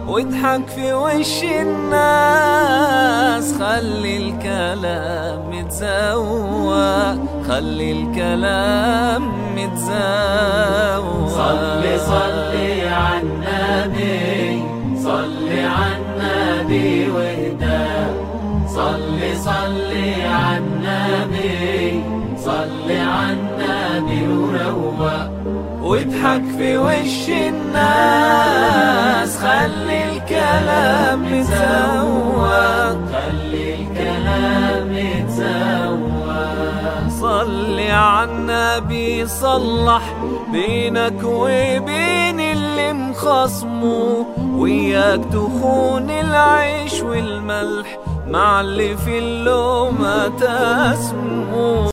واضحك في وش الناس، خلي الكلام متزوق، خلي الكلام متزوق. صلي صلي عالنبي، صلي عالنبي واهدى، صلي صلي عالنبي، صلي عالنبي وروق، واضحك في وش الناس، خلي الكلام متزوق، خلي الكلام متزوق. صلي عالنبي صلح بينك وبين اللي مخصمه، وياك تخون العيش والملح مع اللي في اللقمة تسمو.